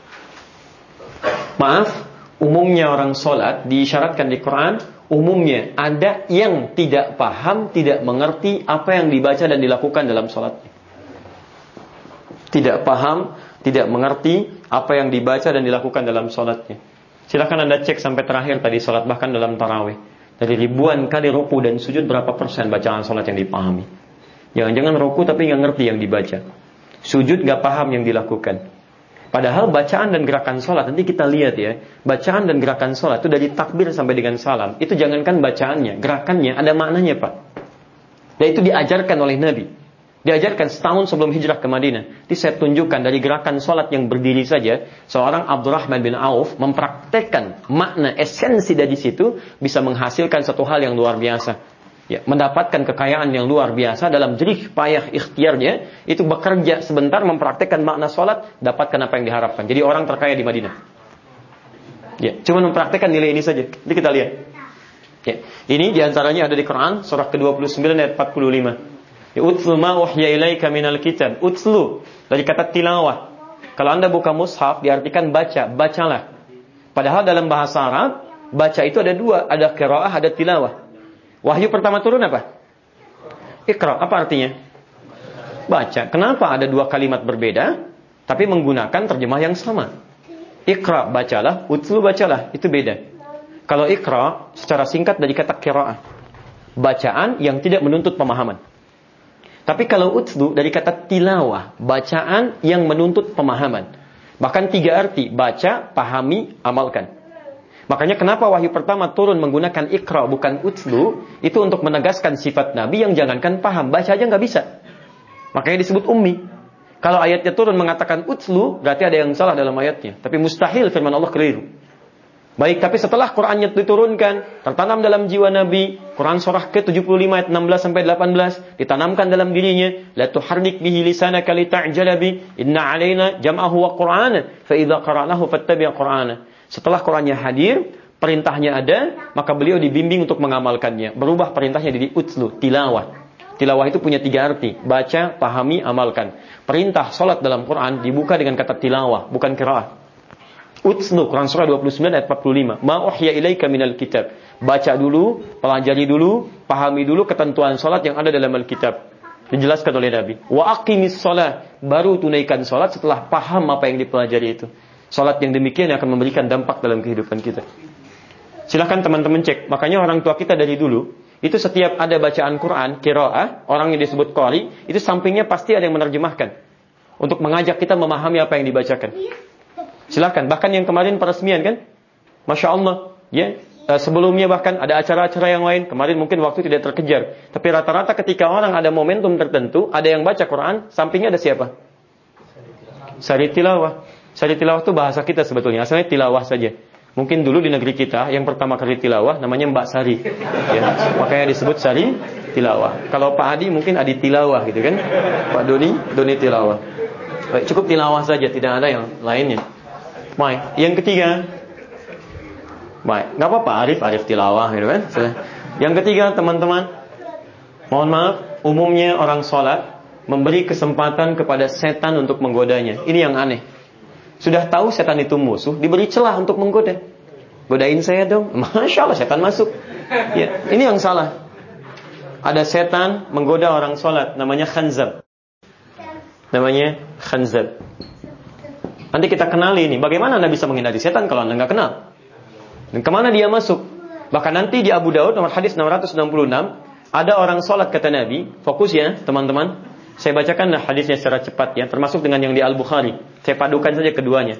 C: maaf, umumnya orang salat diisyaratkan di Quran, umumnya ada yang tidak paham, tidak mengerti apa yang dibaca dan dilakukan dalam salatnya. Tidak paham, tidak mengerti apa yang dibaca dan dilakukan dalam salatnya. Silakan Anda cek sampai terakhir tadi salat, bahkan dalam tarawih. Dari ribuan kali ruku dan sujud, berapa persen bacaan salat yang dipahami? Jangan-jangan ruku tapi nggak ngerti yang dibaca. Sujud nggak paham yang dilakukan. Padahal bacaan dan gerakan salat, nanti kita lihat ya, bacaan dan gerakan salat itu dari takbir sampai dengan salam, itu jangankan bacaannya, gerakannya ada maknanya, Pak. Dan itu diajarkan oleh Nabi. Diajarkan setahun sebelum hijrah ke Madinah. Jadi saya tunjukkan dari gerakan salat yang berdiri saja, seorang Abdurrahman bin Auf mempraktekkan makna esensi dari situ, bisa menghasilkan satu hal yang luar biasa. Ya, mendapatkan kekayaan yang luar biasa dalam jerih payah ikhtiarnya, itu bekerja sebentar mempraktekkan makna salat, dapatkan apa yang diharapkan. Jadi orang terkaya di Madinah. Ya, cuma mempraktekkan nilai ini saja. Jadi kita lihat. Ya, ini diantaranya ada di Quran surah ke dua puluh sembilan ayat empat puluh lima. Ya, utlu ma uhya ilaika minal kitab. Utlu dari kata tilawah. Kalau Anda buka mushaf diartikan baca, bacalah. Padahal dalam bahasa Arab, baca itu ada dua, ada qiraah, ada tilawah. Wahyu pertama turun apa? Iqra, apa artinya? Baca. Kenapa ada dua kalimat berbeda tapi menggunakan terjemah yang sama? Iqra, bacalah, utlu, bacalah, itu beda. Kalau iqra secara singkat dari kata qiraah, bacaan yang tidak menuntut pemahaman. Tapi kalau utlu dari kata tilawah, bacaan yang menuntut pemahaman. Bahkan tiga arti, baca, pahami, amalkan. Makanya kenapa wahyu pertama turun menggunakan iqra bukan utlu, itu untuk menegaskan sifat Nabi yang jangankan paham, baca aja nggak bisa. Makanya disebut ummi. Kalau ayatnya turun mengatakan utlu, berarti ada yang salah dalam ayatnya. Tapi mustahil firman Allah keliru. Baik, tapi setelah Qur'annya diturunkan, tertanam dalam jiwa Nabi, Quran surah ke tujuh puluh lima ayat enam belas sampai delapan belas, ditanamkan dalam dirinya, la tuharrik bihi lisanaka lita'jala bi, inna 'alaina jam'ahu wa qur'ana, fa idza qara'nahu fattabi' qur'ana. Setelah Qur'annya hadir, perintahnya ada, maka beliau dibimbing untuk mengamalkannya. Berubah perintahnya jadi utlu, tilawah. Tilawah itu punya tiga arti, baca, pahami, amalkan. Perintah salat dalam Quran dibuka dengan kata tilawah, bukan qiraah. Utlu, Quran surah dua puluh sembilan ayat empat puluh lima. Ma uhya ilaika minal kitab. Baca dulu, pelajari dulu, pahami dulu ketentuan salat yang ada dalam Alkitab. Dijelaskan oleh Nabi. Wa aqimis shalah, baru tunaikan salat setelah paham apa yang dipelajari itu. Salat yang demikian akan memberikan dampak dalam kehidupan kita. Silahkan teman-teman cek. Makanya orang tua kita dari dulu, itu setiap ada bacaan Quran, qiraah, orang yang disebut qari, itu sampingnya pasti ada yang menerjemahkan. Untuk mengajak kita memahami apa yang dibacakan. Silahkan. Bahkan yang kemarin peresmian kan, Masya Allah. Ya, sebelumnya bahkan ada acara-acara yang lain. Kemarin mungkin waktu tidak terkejar. Tapi rata-rata ketika orang ada momentum tertentu, ada yang baca Quran, sampingnya ada siapa? Sari tilawah. Sari tilawah itu bahasa kita sebetulnya, asalnya tilawah saja. Mungkin dulu di negeri kita yang pertama kali tilawah namanya Mbak Sari, ya, makanya disebut Sari tilawah. Kalau Pak Adi mungkin Adi tilawah gitu kan, Pak Doni Doni tilawah. Baik, cukup tilawah saja, tidak ada yang lainnya. Baik, yang ketiga, baik, nggak apa-apa Arif Arif tilawah gitu kan. Yang ketiga teman-teman, mohon maaf, umumnya orang sholat memberi kesempatan kepada setan untuk menggodanya. Ini yang aneh. Sudah tahu setan itu musuh, diberi celah untuk menggoda. Godain saya dong. Masya Allah, setan masuk. Ya, ini yang salah. Ada setan menggoda orang sholat, namanya khanzab. Namanya khanzab. Nanti kita kenali ini. Bagaimana Anda bisa menghindari setan kalau Anda nggak kenal? Dan kemana dia masuk? Bahkan nanti di Abu Daud nomor hadis enam ratus enam puluh enam, ada orang sholat kata Nabi. Fokus ya teman-teman. Saya bacakan hadisnya secara cepat ya, termasuk dengan yang di Al-Bukhari. Saya padukan saja keduanya.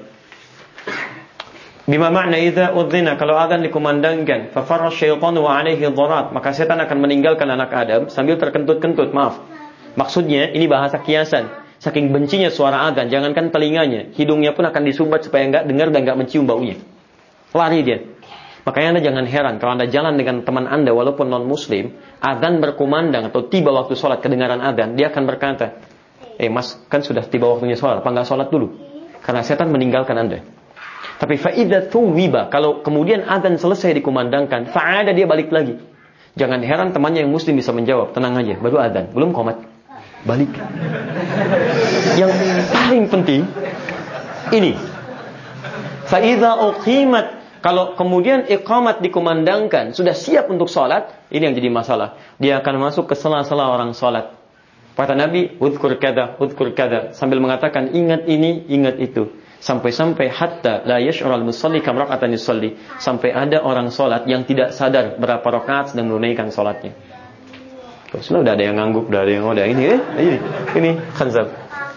C: Bima makna idza udzina, kalau azan dikumandangkan, fa farra syaitanu wa alaihi dharat, maka setan akan meninggalkan anak Adam sambil terkentut-kentut. Maaf. Maksudnya ini bahasa kiasan. Saking bencinya suara azan, jangankan telinganya, hidungnya pun akan disumbat supaya enggak dengar dan enggak mencium baunya. Lari dia. Makanya Anda jangan heran kalau Anda jalan dengan teman Anda walaupun non-muslim, azan berkumandang atau tiba waktu sholat kedengaran azan, dia akan berkata, eh mas, kan sudah tiba waktunya sholat, apa enggak sholat dulu? Karena setan meninggalkan Anda. Tapi fa'idha thuwiba, kalau kemudian azan selesai dikumandangkan, fa'ada dia balik lagi. Jangan heran temannya yang muslim bisa menjawab, tenang aja, baru azan, belum qomat, balik. Yang paling penting, ini. Fa'idha uqimat, kalau kemudian iqamat dikumandangkan, sudah siap untuk sholat, ini yang jadi masalah. Dia akan masuk ke sela-sela orang sholat. Kata Nabi, udhkur kada, udhkur kada, sambil mengatakan ingat ini, ingat itu. Sampai-sampai hatta la yash'urul musalli kam raka'atan yusalli, sampai ada orang salat yang tidak sadar berapa rakaat sedang menunaikan salatnya. Terus udah ada yang ngangguk, udah ada yang udah ini eh ini ini khanzab.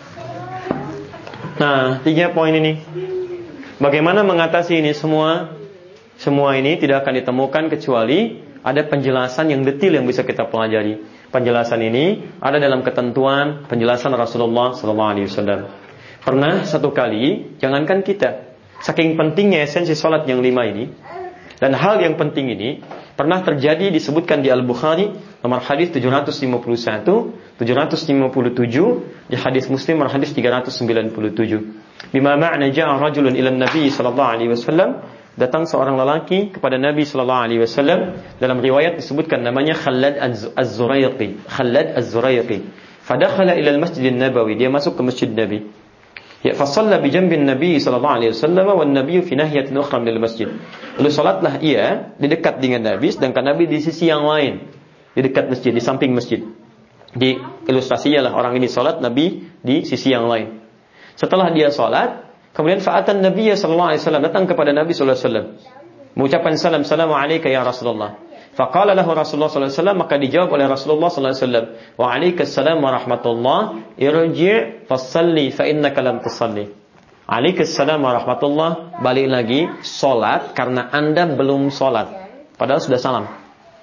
C: Nah, tiga poin ini. Bagaimana mengatasi ini semua? Semua ini tidak akan ditemukan kecuali ada penjelasan yang detail yang bisa kita pelajari. Penjelasan ini ada dalam ketentuan penjelasan Rasulullah sallallahu alaihi wasallam. Pernah satu kali, jangankan kita, saking pentingnya esensi salat yang lima ini, dan hal yang penting ini pernah terjadi disebutkan di Al-Bukhari nomor hadis tujuh ratus lima puluh satu, tujuh ratus lima puluh tujuh, di hadis Muslim nomor hadis tiga ratus sembilan puluh tujuh. Bima ma'na ja'a rajulun ila Nabi sallallahu alaihi wasallam, datang seorang lelaki kepada Nabi sallallahu alaihi wasallam, dalam riwayat disebutkan namanya Khallad Az-Zuraiqi, Khallad Az-Zuraiqi. Fadakhala ila al-Masjid an-Nabawi, dia masuk ke Masjid Nabi. Ya, fasalla bi jambin Nabi sallallahu alaihi wasallam wan Nabi fi nahiyatin ukhra min al-masjid. Lalu salatlah ia di dekat dengan Nabi, sedangkan Nabi di sisi yang lain, di dekat masjid, di samping masjid. Di ilustrasinya lah orang ini salat, Nabi di sisi yang lain. Setelah dia salat, kemudian fa'atan Nabi sallallahu alaihi wasallam, datang kepada Nabi sallallahu alaihi wasallam, mengucapkan salam, "Assalamu alayka ya Rasulullah." Faqala lahu Rasulullah sallallahu alaihi wasallam, maka dijawab oleh Rasulullah sallallahu alaihi wasallam, "Wa alaikassalam wa rahmatullah, irji' fasalli fa innaka lam tusalli." Alaikassalam wa rahmatullah, balik lagi salat karena Anda belum salat, padahal sudah salam.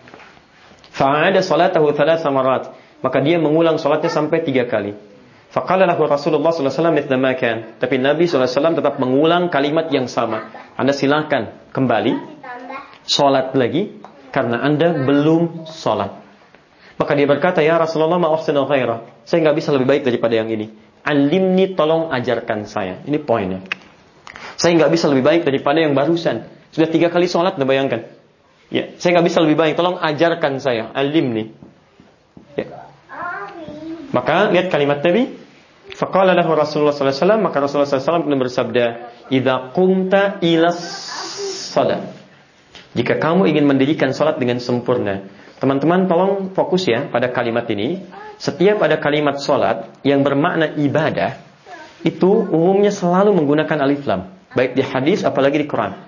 C: Fa'ada salatahu thalatha marat, maka dia mengulang salatnya sampai tiga kali. Faqala lahu Rasulullah sallallahu alaihi wasallam mithla ma kan, tapi Nabi sallallahu alaihi wasallam tetap mengulang kalimat yang sama. Anda silakan kembali salat lagi karena Anda belum salat. Maka dia berkata, "Ya Rasulullah, ma ahsanu ghaira." Saya enggak bisa lebih baik daripada yang ini. Alimni, tolong ajarkan saya. Ini poinnya. Saya enggak bisa lebih baik daripada yang barusan. Sudah tiga kali salat, Anda bayangkan. Ya, saya enggak bisa lebih baik, tolong ajarkan saya. Alimni. Ya. Maka lihat kalimat Nabi. Faqala lahu Rasulullah sallallahu alaihi wasallam, maka Rasulullah sallallahu alaihi wasallam bersabda, "Idza qumta ila shalah." Jika kamu ingin mendirikan salat dengan sempurna. Teman-teman tolong fokus ya pada kalimat ini. Setiap ada kalimat salat yang bermakna ibadah, itu umumnya selalu menggunakan alif lam, baik di hadis apalagi di Quran.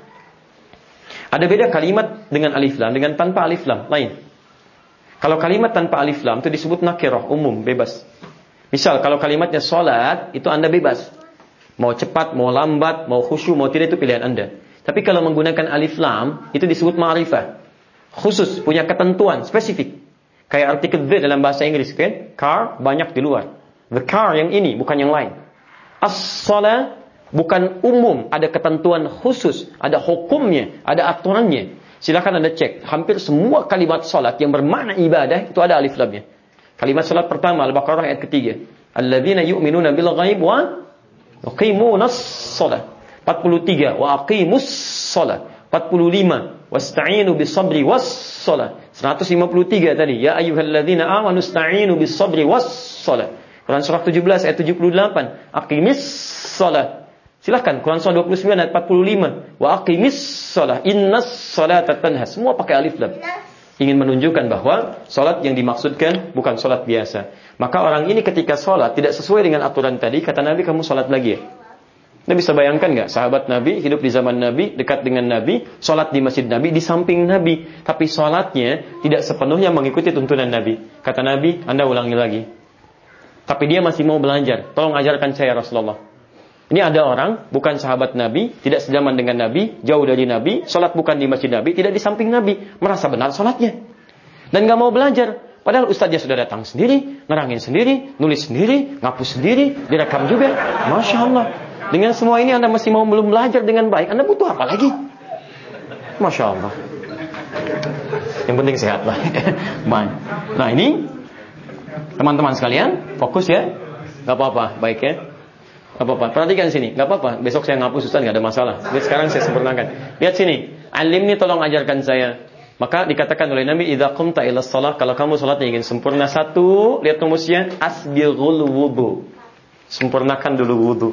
C: Ada beda kalimat dengan alif lam dengan tanpa alif lam lain. Kalau kalimat tanpa alif lam itu disebut nakirah, umum, bebas. Misal kalau kalimatnya salat, itu Anda bebas. Mau cepat, mau lambat, mau khusyuk, mau tidak, itu pilihan Anda. Tapi kalau menggunakan alif lam, itu disebut ma'rifah. Khusus, punya ketentuan, spesifik. Kayak artikel the dalam bahasa Inggris, kan? Car, banyak di luar. The car yang ini, bukan yang lain. As-salah, bukan umum, ada ketentuan khusus, ada hukumnya, ada aturannya. Silakan Anda cek, hampir semua kalimat salat yang bermakna ibadah, itu ada alif lamnya. Kalimat salat pertama, Al-Baqarah ayat ketiga. Alladzina yu'minuna bil ghaib wa yuqimunas salat. empat puluh tiga wa aqimus shalah, empat puluh lima wasta'inu bis sabri was shalah, seratus lima puluh tiga tadi ya ayyuhalladzina amanu ista'inu bis sabri was shalah. Quran surah tujuh belas ayat tujuh puluh delapan aqimis shalah. Silakan Quran surah dua puluh sembilan ayat empat puluh lima wa aqimis shalah innas salata tanha, semua pakai alif lam. Ingin menunjukkan bahwa salat yang dimaksudkan bukan salat biasa. Maka orang ini ketika salat tidak sesuai dengan aturan tadi, kata Nabi, kamu salat lagi ya. Anda bisa bayangkan nggak, sahabat Nabi hidup di zaman Nabi, dekat dengan Nabi, sholat di masjid Nabi, di samping Nabi, tapi sholatnya tidak sepenuhnya mengikuti tuntunan Nabi. Kata Nabi, Anda ulangi lagi. Tapi dia masih mau belajar. Tolong ajarkan saya Rasulullah. Ini ada orang bukan sahabat Nabi, tidak sejaman dengan Nabi, jauh dari Nabi, sholat bukan di masjid Nabi, tidak di samping Nabi, merasa benar sholatnya, dan nggak mau belajar. Padahal ustaznya sudah datang sendiri, nerangin sendiri, nulis sendiri, ngapus sendiri, direkam juga. Masya Allah. Dengan semua ini Anda masih mau belum belajar dengan baik, Anda butuh apa lagi? Masya Allah. Yang penting sehat lah. Nah ini teman-teman sekalian, fokus ya. Gak apa-apa, baik ya. Gak apa-apa, perhatikan sini. Gak apa-apa, besok saya ngapus Ustaz, gak ada masalah. Lihat sekarang saya sempurnakan. Lihat sini, alimni tolong ajarkan saya. Maka dikatakan oleh Nabi, idza qumta ila shalah, kalau kamu salatnya ingin sempurna, satu, lihat rumusnya, asbighul wudu. Sempurnakan dulu wudu.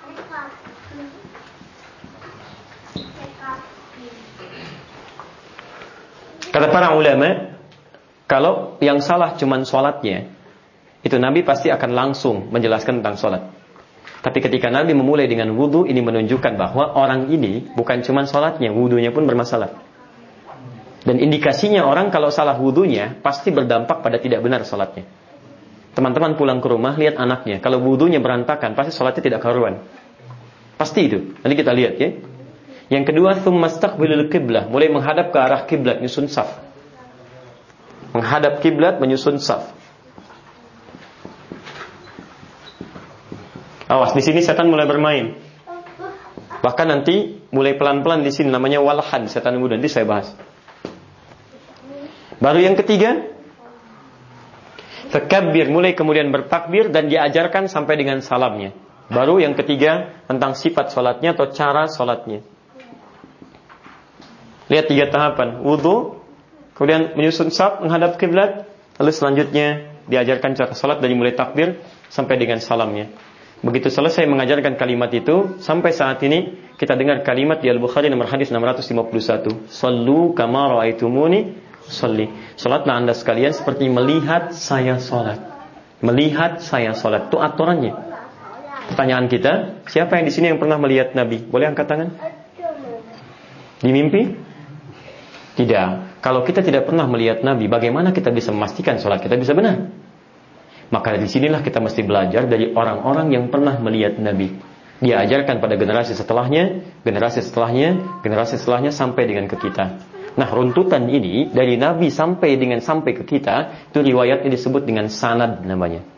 C: Kata para ulama, kalau yang salah cuman sholatnya, itu Nabi pasti akan langsung menjelaskan tentang sholat. Tapi ketika Nabi memulai dengan wudu, ini menunjukkan bahwa orang ini bukan cuma sholatnya, wudunya pun bermasalah. Dan indikasinya orang kalau salah wudunya pasti berdampak pada tidak benar sholatnya. Teman-teman pulang ke rumah, lihat anaknya, kalau wudunya berantakan, pasti sholatnya tidak karuan. Pasti itu. Nanti kita lihat ya. Yang kedua, tsumastaqbilul qiblah, mulai menghadap ke arah kiblat, menyusun saf. Menghadap kiblat, menyusun saf. Awas, di sini setan mulai bermain. Bahkan nanti mulai pelan-pelan di sini namanya walhan, setan muda. Nanti saya bahas. Baru yang ketiga, takabbir, mulai kemudian bertakbir dan diajarkan sampai dengan salamnya. Baru yang ketiga tentang sifat sholatnya atau cara sholatnya. Lihat tiga tahapan: wudu, kemudian menyusun saf, menghadap kiblat, lalu selanjutnya diajarkan cara sholat dari mulai takbir sampai dengan salamnya. Begitu selesai mengajarkan kalimat itu, sampai saat ini kita dengar kalimat di Al-Bukhari nomor hadis enam ratus lima puluh satu. Sallu kama ra'aitumuni sholli. Salatlah anda sekalian seperti melihat saya salat. Melihat saya salat. Itu aturannya. Pertanyaan kita, siapa yang di sini yang pernah melihat Nabi? Boleh angkat tangan? Di mimpi? Tidak. Kalau kita tidak pernah melihat Nabi, bagaimana kita bisa memastikan salat kita bisa benar? Maka di sinilah kita mesti belajar dari orang-orang yang pernah melihat Nabi. Dia ajarkan pada generasi setelahnya, generasi setelahnya, generasi setelahnya sampai dengan ke kita. Nah, runtutan ini dari Nabi sampai dengan sampai ke kita, itu riwayatnya disebut dengan sanad namanya.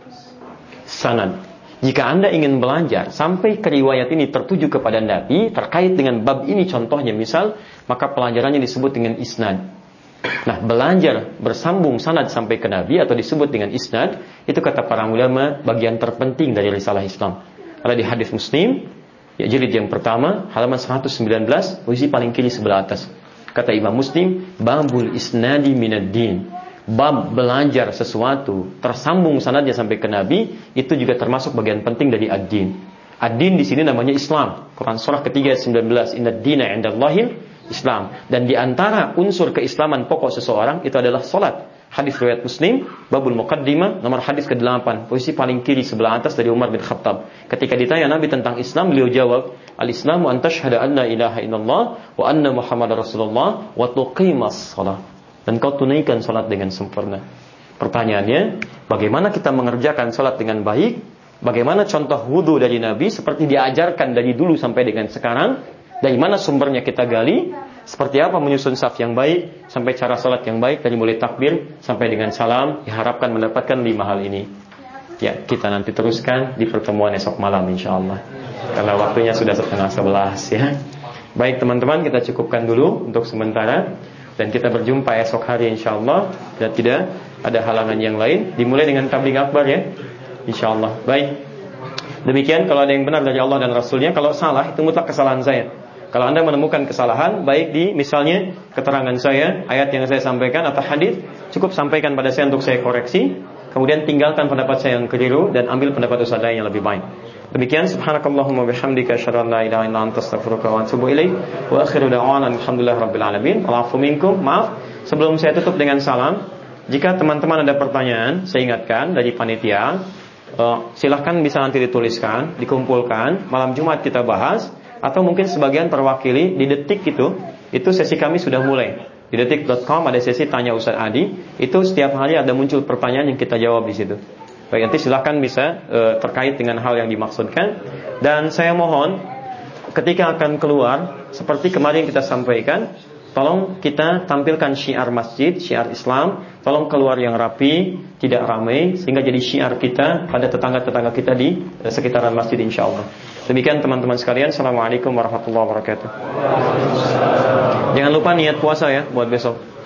C: Sanad. Jika Anda ingin belajar sampai ke riwayat ini tertuju kepada Nabi terkait dengan bab ini contohnya misal, maka pelajarannya disebut dengan isnad. Nah, belajar bersambung sanad sampai ke Nabi atau disebut dengan isnad, itu kata para ulama bagian terpenting dari risalah Islam. Ada di hadis Muslim, ya jilid yang pertama, halaman seratus sembilan belas, posisi paling kiri sebelah atas. Kata Imam Muslim, babul isnadi minad din. Bab belajar sesuatu tersambung sanadnya sampai ke Nabi, itu juga termasuk bagian penting dari ad-din. Ad-din di sini namanya Islam. Quran surah ketiga ayat sembilan belas, innad dina 'indallahil Islam. Dan di antara unsur keislaman pokok seseorang itu adalah salat. Hadis riwayat Muslim, babul muqaddimah, nomor hadis kedelapan, posisi paling kiri sebelah atas dari Umar bin Khattab. Ketika ditanya Nabi tentang Islam, beliau jawab, al-Islamu an tashhada an la ilaha illallah wa anna Muhammadar Rasulullah wa tuqimas shalah. Dan kau tunaikan salat dengan sempurna. Pertanyaannya, bagaimana kita mengerjakan salat dengan baik? Bagaimana contoh wudu dari Nabi seperti diajarkan dari dulu sampai dengan sekarang? Dari mana sumbernya kita gali? Seperti apa menyusun saf yang baik? Sampai cara salat yang baik dari mulai takbir sampai dengan salam. Diharapkan mendapatkan lima hal ini. Ya, kita nanti teruskan di pertemuan esok malam insyaAllah. Karena waktunya sudah setengah sebelas ya. Baik teman-teman, kita cukupkan dulu untuk sementara. Dan kita berjumpa esok hari insyaAllah. Dan tidak ada halangan yang lain. Dimulai dengan tabligh akbar ya, insyaAllah. Baik, demikian kalau ada yang benar dari Allah dan Rasulnya. Kalau salah itu mutlak kesalahan saya. Kalau Anda menemukan kesalahan, baik di misalnya keterangan saya, ayat yang saya sampaikan atau hadis, cukup sampaikan pada saya untuk saya koreksi. Kemudian tinggalkan pendapat saya yang keliru dan ambil pendapat ustaz lain yang lebih baik. Demikian, subhanakallahumma bihamdika asyhadu an la ilaha illa anta astaghfiruka wa atubu ilaik. Wa akhiru da'wana alhamdulillahirabbil alamin. Wa'afu minkum. Maaf, sebelum saya tutup dengan salam, jika teman-teman ada pertanyaan, saya ingatkan dari panitia, uh, silahkan bisa nanti dituliskan, dikumpulkan, malam Jumat kita bahas. Atau mungkin sebagian terwakili di Detik itu, itu sesi kami sudah mulai. Di detik dot com ada sesi tanya Ustaz Adi. Itu setiap hari ada muncul pertanyaan yang kita jawab di situ. Baik, nanti silahkan bisa e, terkait dengan hal yang dimaksudkan. Dan saya mohon ketika akan keluar, seperti kemarin kita sampaikan, tolong kita tampilkan syiar masjid, syiar Islam. Tolong keluar yang rapi, tidak ramai, sehingga jadi syiar kita pada tetangga-tetangga kita di e, sekitaran masjid insyaallah. Demikian teman-teman sekalian, assalamualaikum warahmatullahi wabarakatuh. Jangan lupa niat puasa ya buat besok.